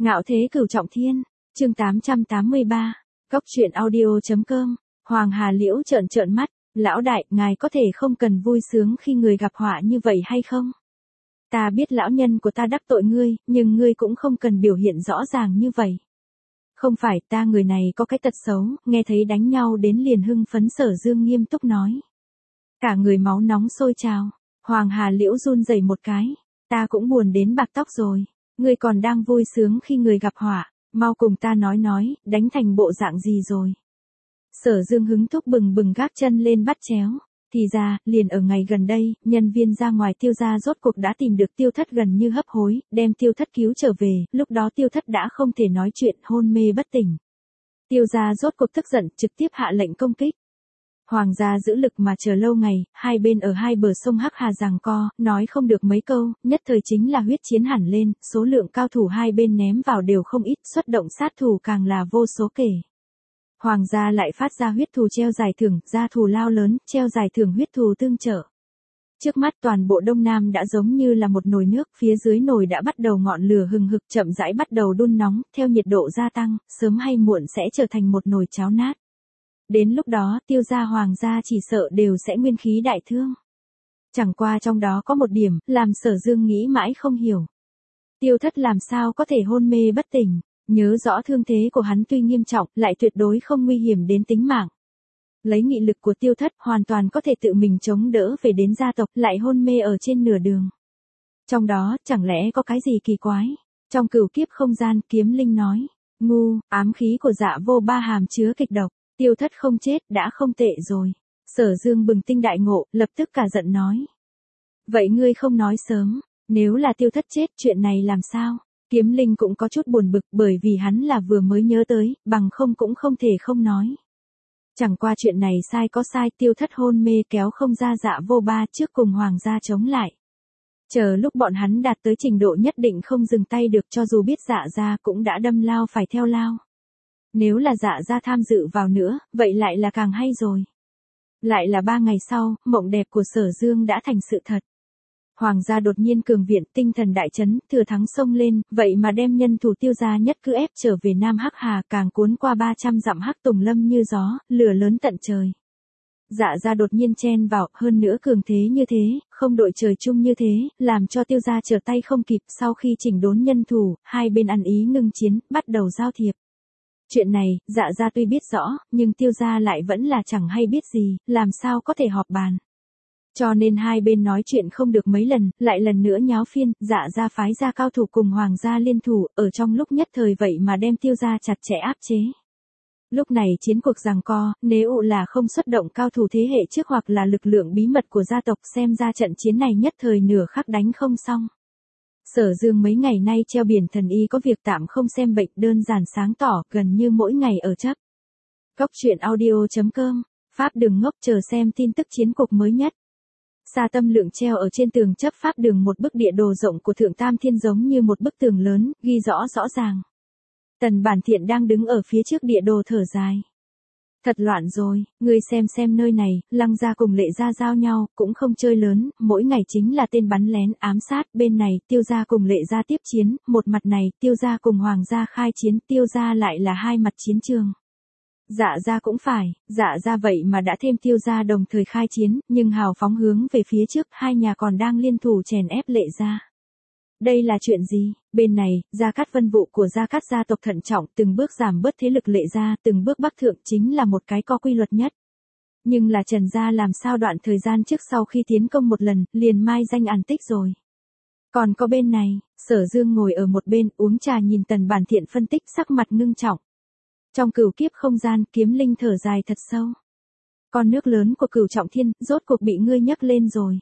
Ngạo thế cửu trọng thiên, chương 883, Cốc truyện audio.com, Hoàng Hà Liễu trợn trợn mắt, lão đại, ngài có thể không cần vui sướng khi người gặp họa như vậy hay không? Ta biết lão nhân của ta đắc tội ngươi, nhưng ngươi cũng không cần biểu hiện rõ ràng như vậy. Không phải, ta người này có cái tật xấu, nghe thấy đánh nhau đến liền hưng phấn. Sở Dương nghiêm túc nói. Cả người máu nóng sôi trào, Hoàng Hà Liễu run rẩy một cái, ta cũng buồn đến bạc tóc rồi, ngươi còn đang vui sướng khi người gặp họa, mau cùng ta nói, đánh thành bộ dạng gì rồi. Sở Dương hứng thúc bừng bừng gác chân lên bắt chéo, thì ra, liền ở ngày gần đây, nhân viên ra ngoài Tiêu gia rốt cuộc đã tìm được Tiêu Thất gần như hấp hối, đem Tiêu Thất cứu trở về, lúc đó Tiêu Thất đã không thể nói chuyện, hôn mê bất tỉnh. Tiêu gia rốt cuộc tức giận, trực tiếp hạ lệnh công kích. Hoàng gia giữ lực mà chờ lâu ngày, hai bên ở hai bờ sông Hắc Hà giằng co, nói không được mấy câu, nhất thời chính là huyết chiến hẳn lên, số lượng cao thủ hai bên ném vào đều không ít, xuất động sát thủ càng là vô số kể. Hoàng gia lại phát ra huyết thù treo giải thưởng, ra thù lao lớn, treo giải thưởng huyết thù tương trợ. Trước mắt toàn bộ Đông Nam đã giống như là một nồi nước, phía dưới nồi đã bắt đầu ngọn lửa hừng hực chậm rãi bắt đầu đun nóng, theo nhiệt độ gia tăng, sớm hay muộn sẽ trở thành một nồi cháo nát. Đến lúc đó, Tiêu gia Hoàng gia chỉ sợ đều sẽ nguyên khí đại thương. Chẳng qua trong đó có một điểm, làm Sở Dương nghĩ mãi không hiểu. Tiêu Thất làm sao có thể hôn mê bất tỉnh, nhớ rõ thương thế của hắn tuy nghiêm trọng, lại tuyệt đối không nguy hiểm đến tính mạng. Lấy nghị lực của Tiêu Thất hoàn toàn có thể tự mình chống đỡ về đến gia tộc, lại hôn mê ở trên nửa đường. Trong đó, chẳng lẽ có cái gì kỳ quái? Trong cửu kiếp không gian, Kiếm Linh nói, ngu, ám khí của Dạ Vô Ba hàm chứa kịch độc. Tiêu Thất không chết, đã không tệ rồi. Sở Dương bừng tinh đại ngộ, lập tức cả giận nói. Vậy ngươi không nói sớm, nếu là Tiêu Thất chết, chuyện này làm sao? Kiếm Linh cũng có chút buồn bực, bởi vì hắn là vừa mới nhớ tới, bằng không cũng không thể không nói. Chẳng qua chuyện này sai có sai, Tiêu Thất hôn mê kéo không ra Dạ Vô Ba trước cùng Hoàng gia chống lại. Chờ lúc bọn hắn đạt tới trình độ nhất định không dừng tay được, cho dù biết Dạ gia cũng đã đâm lao phải theo lao. Nếu là Dạ gia tham dự vào nữa, vậy lại là càng hay rồi. Lại là 3 ngày sau, mộng đẹp của Sở Dương đã thành sự thật. Hoàng gia đột nhiên cường viện, tinh thần đại chấn, thừa thắng xông lên, vậy mà đem nhân thủ Tiêu gia nhất cứ ép trở về Nam Hắc Hà, càng cuốn qua 300 dặm Hắc Tùng Lâm như gió, lửa lớn tận trời. Dạ gia đột nhiên chen vào, hơn nữa cường thế như thế, không đội trời chung như thế, làm cho Tiêu gia trở tay không kịp. Sau khi chỉnh đốn nhân thủ, hai bên ăn ý ngưng chiến, bắt đầu giao thiệp. Chuyện này, Dạ gia tuy biết rõ, nhưng Tiêu gia lại vẫn là chẳng hay biết gì, làm sao có thể họp bàn. Cho nên hai bên nói chuyện không được mấy lần, lại lần nữa nháo phiên, Dạ gia phái ra cao thủ cùng Hoàng gia liên thủ, ở trong lúc nhất thời vậy mà đem Tiêu gia chặt chẽ áp chế. Lúc này chiến cuộc giằng co, nếu là không xuất động cao thủ thế hệ trước hoặc là lực lượng bí mật của gia tộc, xem ra trận chiến này nhất thời nửa khắc đánh không xong. Sở Dương mấy ngày nay treo biển thần y có việc tạm không xem bệnh, đơn giản sáng tỏ, gần như mỗi ngày ở chấp. Cốc truyện audio.com, Pháp Đường ngốc chờ xem tin tức chiến cuộc mới nhất. Sa Tâm Lượng treo ở trên tường chấp Pháp Đường một bức địa đồ rộng của Thượng Tam Thiên giống như một bức tường lớn, ghi rõ rõ ràng. Tần Bản Thiện đang đứng ở phía trước địa đồ thở dài. Thật loạn rồi, ngươi xem nơi này, Lăng gia cùng Lệ gia giao nhau, cũng không chơi lớn, mỗi ngày chính là tên bắn lén, ám sát, bên này, Tiêu gia cùng Lệ gia tiếp chiến, một mặt này, Tiêu gia cùng Hoàng gia khai chiến, Tiêu gia lại là hai mặt chiến trường. Dạ gia cũng phải, Dạ gia vậy mà đã thêm Tiêu gia đồng thời khai chiến, nhưng hào phóng hướng về phía trước, hai nhà còn đang liên thủ chèn ép Lệ gia. Đây là chuyện gì? Bên này, Gia Cát Vân vụ của Gia Cát gia tộc thận trọng, từng bước giảm bớt thế lực Lệ gia, từng bước bắc thượng, chính là một cái có quy luật nhất. Nhưng là Trần gia làm sao đoạn thời gian trước sau khi tiến công một lần, liền mai danh ẩn tích rồi. Còn có bên này, Sở Dương ngồi ở một bên, uống trà nhìn Tần Bản Thiện phân tích, sắc mặt ngưng trọng. Trong cửu kiếp không gian, Kiếm Linh thở dài thật sâu. Con nước lớn của Cửu Trọng Thiên, rốt cuộc bị ngươi nhấc lên rồi.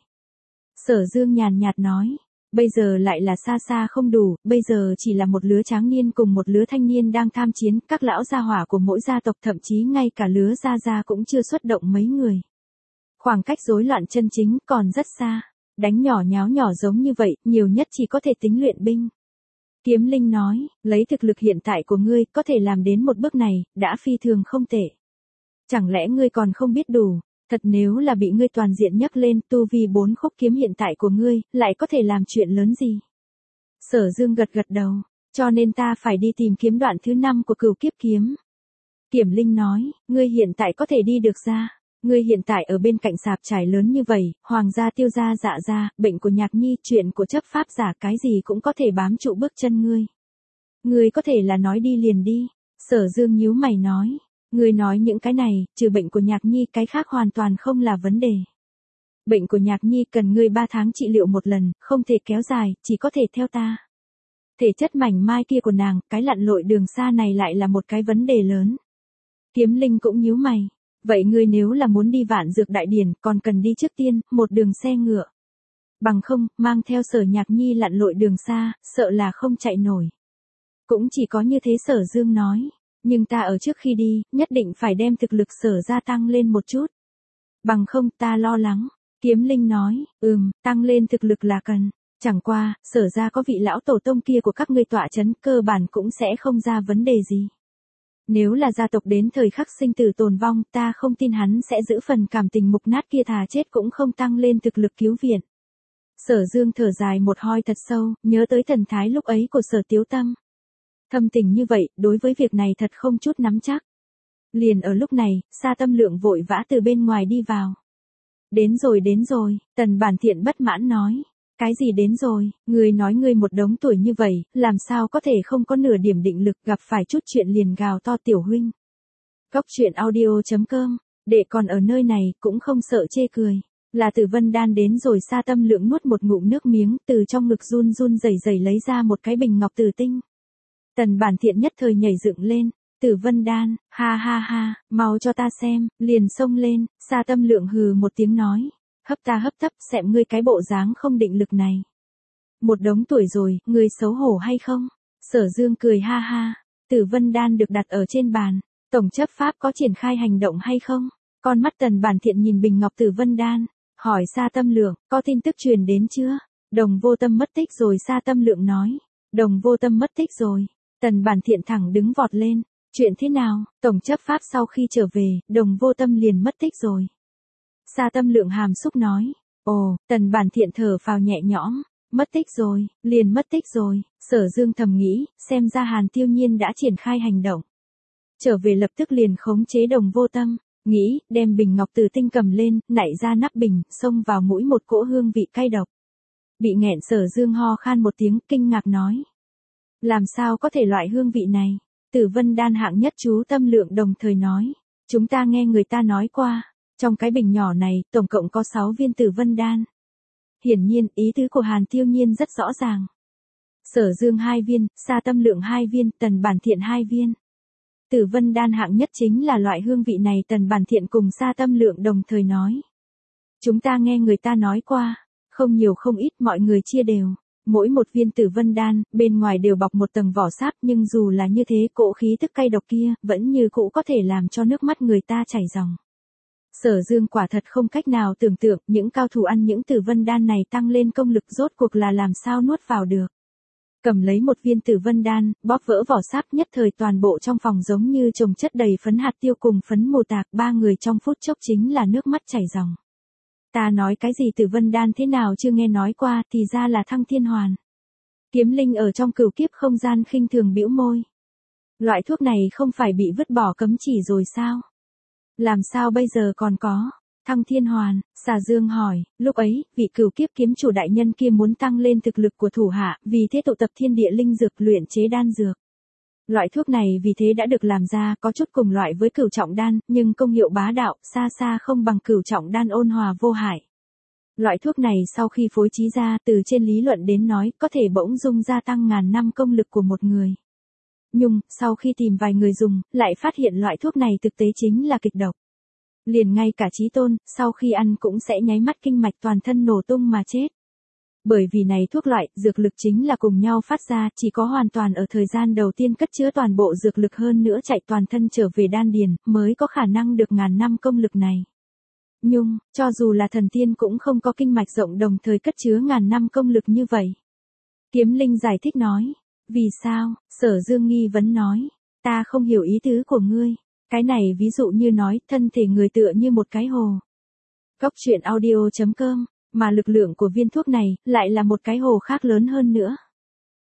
Sở Dương nhàn nhạt nói. Bây giờ lại là xa xa không đủ, bây giờ chỉ là một lứa tráng niên cùng một lứa thanh niên đang tham chiến, các lão gia hỏa của mỗi gia tộc, thậm chí ngay cả lứa gia cũng chưa xuất động mấy người. Khoảng cách rối loạn chân chính còn rất xa, đánh nhỏ nháo nhỏ giống như vậy, nhiều nhất chỉ có thể tính luyện binh. Kiếm Linh nói, lấy thực lực hiện tại của ngươi, có thể làm đến một bước này, đã phi thường không tệ. Chẳng lẽ ngươi còn không biết đủ? Thật nếu là bị ngươi toàn diện nhấc lên, tu vi 4 khúc kiếm hiện tại của ngươi, lại có thể làm chuyện lớn gì? Sở Dương gật gật đầu. Cho nên ta phải đi tìm kiếm đoạn thứ 5 của cửu kiếp kiếm. Kiểm Linh nói, ngươi hiện tại có thể đi được ra. Ngươi hiện tại ở bên cạnh sạp trải lớn như vậy, hoàng gia Tiêu gia Dạ gia, bệnh của Nhạc Nhi, chuyện của chấp pháp giả, cái gì cũng có thể bám trụ bước chân ngươi. Ngươi có thể là nói đi liền đi. Sở Dương nhíu mày nói, ngươi nói những cái này, trừ bệnh của Nhạc Nhi cái khác hoàn toàn không là vấn đề. Bệnh của Nhạc Nhi cần ngươi 3 tháng trị liệu một lần, không thể kéo dài, chỉ có thể theo ta. Thể chất mảnh mai kia của nàng, cái lặn lội đường xa này lại là một cái vấn đề lớn. Kiếm Linh cũng nhíu mày. Vậy ngươi nếu là muốn đi Vạn Dược Đại Điển, còn cần đi trước tiên, một đường xe ngựa. Bằng không, mang theo Sở Nhạc Nhi lặn lội đường xa, sợ là không chạy nổi. Cũng chỉ có như thế Sở Dương nói. Nhưng ta ở trước khi đi, nhất định phải đem thực lực Sở gia tăng lên một chút. Bằng không ta lo lắng. Kiếm Linh nói, tăng lên thực lực là cần. Chẳng qua, Sở gia có vị lão tổ tông kia của các ngươi tọa chấn, cơ bản cũng sẽ không ra vấn đề gì. Nếu là gia tộc đến thời khắc sinh tử tồn vong, ta không tin hắn sẽ giữ phần cảm tình mục nát kia, thà chết cũng không tăng lên thực lực cứu viện. Sở Dương thở dài một hơi thật sâu, nhớ tới thần thái lúc ấy của Sở Tiếu Tâm. Thâm tình như vậy, đối với việc này thật không chút nắm chắc. Liền ở lúc này, Sa Tâm Lượng vội vã từ bên ngoài đi vào. Đến rồi, Tần Bản Thiện bất mãn nói. Cái gì đến rồi, ngươi nói ngươi một đống tuổi như vậy, làm sao có thể không có nửa điểm định lực, gặp phải chút chuyện liền gào to tiểu huynh. Cốc truyện audio.com, đệ còn ở nơi này, cũng không sợ chê cười. Là Tử Vân Đan đến rồi. Sa Tâm Lượng nuốt một ngụm nước miếng, từ trong ngực run run rẩy rẩy lấy ra một cái bình ngọc tử tinh. Tần Bản Thiện nhất thời nhảy dựng lên. Tử Vân Đan, ha ha ha, mau cho ta xem, liền xông lên. Sa Tâm Lượng hừ một tiếng nói. Hấp tấp, xem ngươi cái bộ dáng không định lực này. Một đống tuổi rồi, ngươi xấu hổ hay không? Sở Dương cười ha ha. Tử Vân Đan được đặt ở trên bàn. Tổng chấp pháp có triển khai hành động hay không? Con mắt Tần Bản Thiện nhìn bình ngọc Tử Vân Đan. Hỏi Sa Tâm Lượng, có tin tức truyền đến chưa? Đồng Vô Tâm mất tích rồi. Sa Tâm Lượng nói. Đồng Vô Tâm mất tích rồi. Tần Bản Thiện thẳng đứng vọt lên. Chuyện thế nào? Tổng chấp pháp sau khi trở về, Đồng Vô Tâm liền mất tích rồi. Sa Tâm Lượng hàm xúc nói. Ồ, Tần Bản Thiện thở phào nhẹ nhõm. Mất tích rồi, liền mất tích rồi. Sở Dương thầm nghĩ, xem ra Hàn Tiêu Nhiên đã triển khai hành động. Trở về lập tức liền khống chế Đồng Vô Tâm. Nghĩ, đem bình ngọc tử tinh cầm lên, nảy ra nắp bình, xông vào mũi một cỗ hương vị cay độc. Bị nghẹn Sở Dương ho khan một tiếng, kinh ngạc nói. Làm sao có thể loại hương vị này? Tử Vân Đan hạng nhất chú Tâm Lượng đồng thời nói. Chúng ta nghe người ta nói qua. Trong cái bình nhỏ này, tổng cộng có 6 viên Tử Vân Đan. Hiển nhiên, ý tứ của Hàn Tiêu Nhiên rất rõ ràng. Sở Dương 2 viên, Sa Tâm Lượng 2 viên, Tần Bản Thiện 2 viên. Tử Vân Đan hạng nhất chính là loại hương vị này. Tần Bản Thiện cùng Sa Tâm Lượng đồng thời nói. Chúng ta nghe người ta nói qua. Không nhiều không ít, mọi người chia đều. Mỗi một viên Tử Vân Đan, bên ngoài đều bọc một tầng vỏ sáp, nhưng dù là như thế, cỗ khí tức cay độc kia, vẫn như cũ có thể làm cho nước mắt người ta chảy ròng. Sở Dương quả thật không cách nào tưởng tượng, những cao thủ ăn những Tử Vân Đan này tăng lên công lực rốt cuộc là làm sao nuốt vào được. Cầm lấy một viên Tử Vân Đan, bóp vỡ vỏ sáp, nhất thời toàn bộ trong phòng giống như chồng chất đầy phấn hạt tiêu cùng phấn mù tạc, 3 người trong phút chốc chính là nước mắt chảy ròng. Ta nói cái gì Tử Vân Đan thế nào chưa nghe nói qua, thì ra là Thăng Thiên Hoàn. Kiếm Linh ở trong cửu kiếp không gian khinh thường bĩu môi. Loại thuốc này không phải bị vứt bỏ cấm chỉ rồi sao? Làm sao bây giờ còn có? Thăng Thiên Hoàn, Xà Dương hỏi, lúc ấy, vị cửu kiếp kiếm chủ đại nhân kia muốn tăng lên thực lực của thủ hạ, vì thế tụ tập thiên địa linh dược luyện chế đan dược. Loại thuốc này vì thế đã được làm ra, có chút cùng loại với cửu trọng đan, nhưng công hiệu bá đạo, xa xa không bằng cửu trọng đan ôn hòa vô hại. Loại thuốc này sau khi phối trí ra, từ trên lý luận đến nói, có thể bỗng dưng gia tăng ngàn năm công lực của một người. Nhưng, sau khi tìm vài người dùng, lại phát hiện loại thuốc này thực tế chính là kịch độc. Liền ngay cả Chí Tôn, sau khi ăn cũng sẽ nháy mắt kinh mạch toàn thân nổ tung mà chết. Bởi vì này thuốc loại, dược lực chính là cùng nhau phát ra, chỉ có hoàn toàn ở thời gian đầu tiên cất chứa toàn bộ dược lực hơn nữa chạy toàn thân trở về đan điền, mới có khả năng được ngàn năm công lực này. Nhưng, cho dù là thần tiên cũng không có kinh mạch rộng đồng thời cất chứa ngàn năm công lực như vậy. Kiếm Linh giải thích nói. Vì sao? Sở Dương nghi vấn nói. Ta không hiểu ý tứ của ngươi. Cái này ví dụ như nói, thân thể người tựa như một cái hồ. Cốc truyện audio.com, mà lực lượng của viên thuốc này, lại là một cái hồ khác lớn hơn nữa.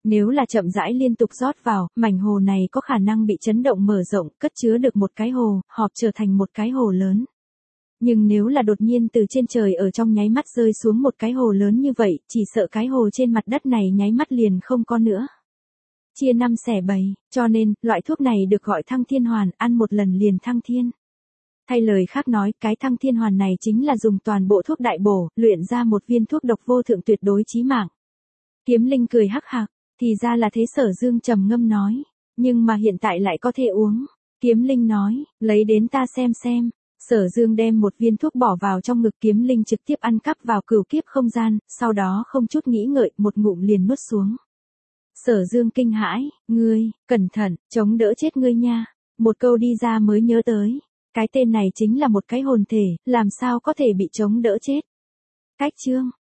Nếu là chậm rãi liên tục rót vào, mảnh hồ này có khả năng bị chấn động mở rộng, cất chứa được một cái hồ, họp trở thành một cái hồ lớn. Nhưng nếu là đột nhiên từ trên trời ở trong nháy mắt rơi xuống một cái hồ lớn như vậy, chỉ sợ cái hồ trên mặt đất này nháy mắt liền không có nữa. Chia 5 xẻ 7, cho nên, loại thuốc này được gọi thăng thiên hoàn, ăn một lần liền thăng thiên. Thay lời khác nói, cái thăng thiên hoàn này chính là dùng toàn bộ thuốc đại bổ, luyện ra một viên thuốc độc vô thượng tuyệt đối chí mạng. Kiếm Linh cười hắc hạc, thì ra là thế. Sở Dương trầm ngâm nói, nhưng mà hiện tại lại có thể uống. Kiếm Linh nói, lấy đến ta xem. Sở Dương đem một viên thuốc bỏ vào trong ngực Kiếm Linh trực tiếp ăn cắp vào cửu kiếp không gian, sau đó không chút nghĩ ngợi, một ngụm liền nuốt xuống. Sở Dương kinh hãi, ngươi, cẩn thận, chống đỡ chết ngươi nha. Một câu đi ra mới nhớ tới, cái tên này chính là một cái hồn thể, làm sao có thể bị chống đỡ chết. Cách chương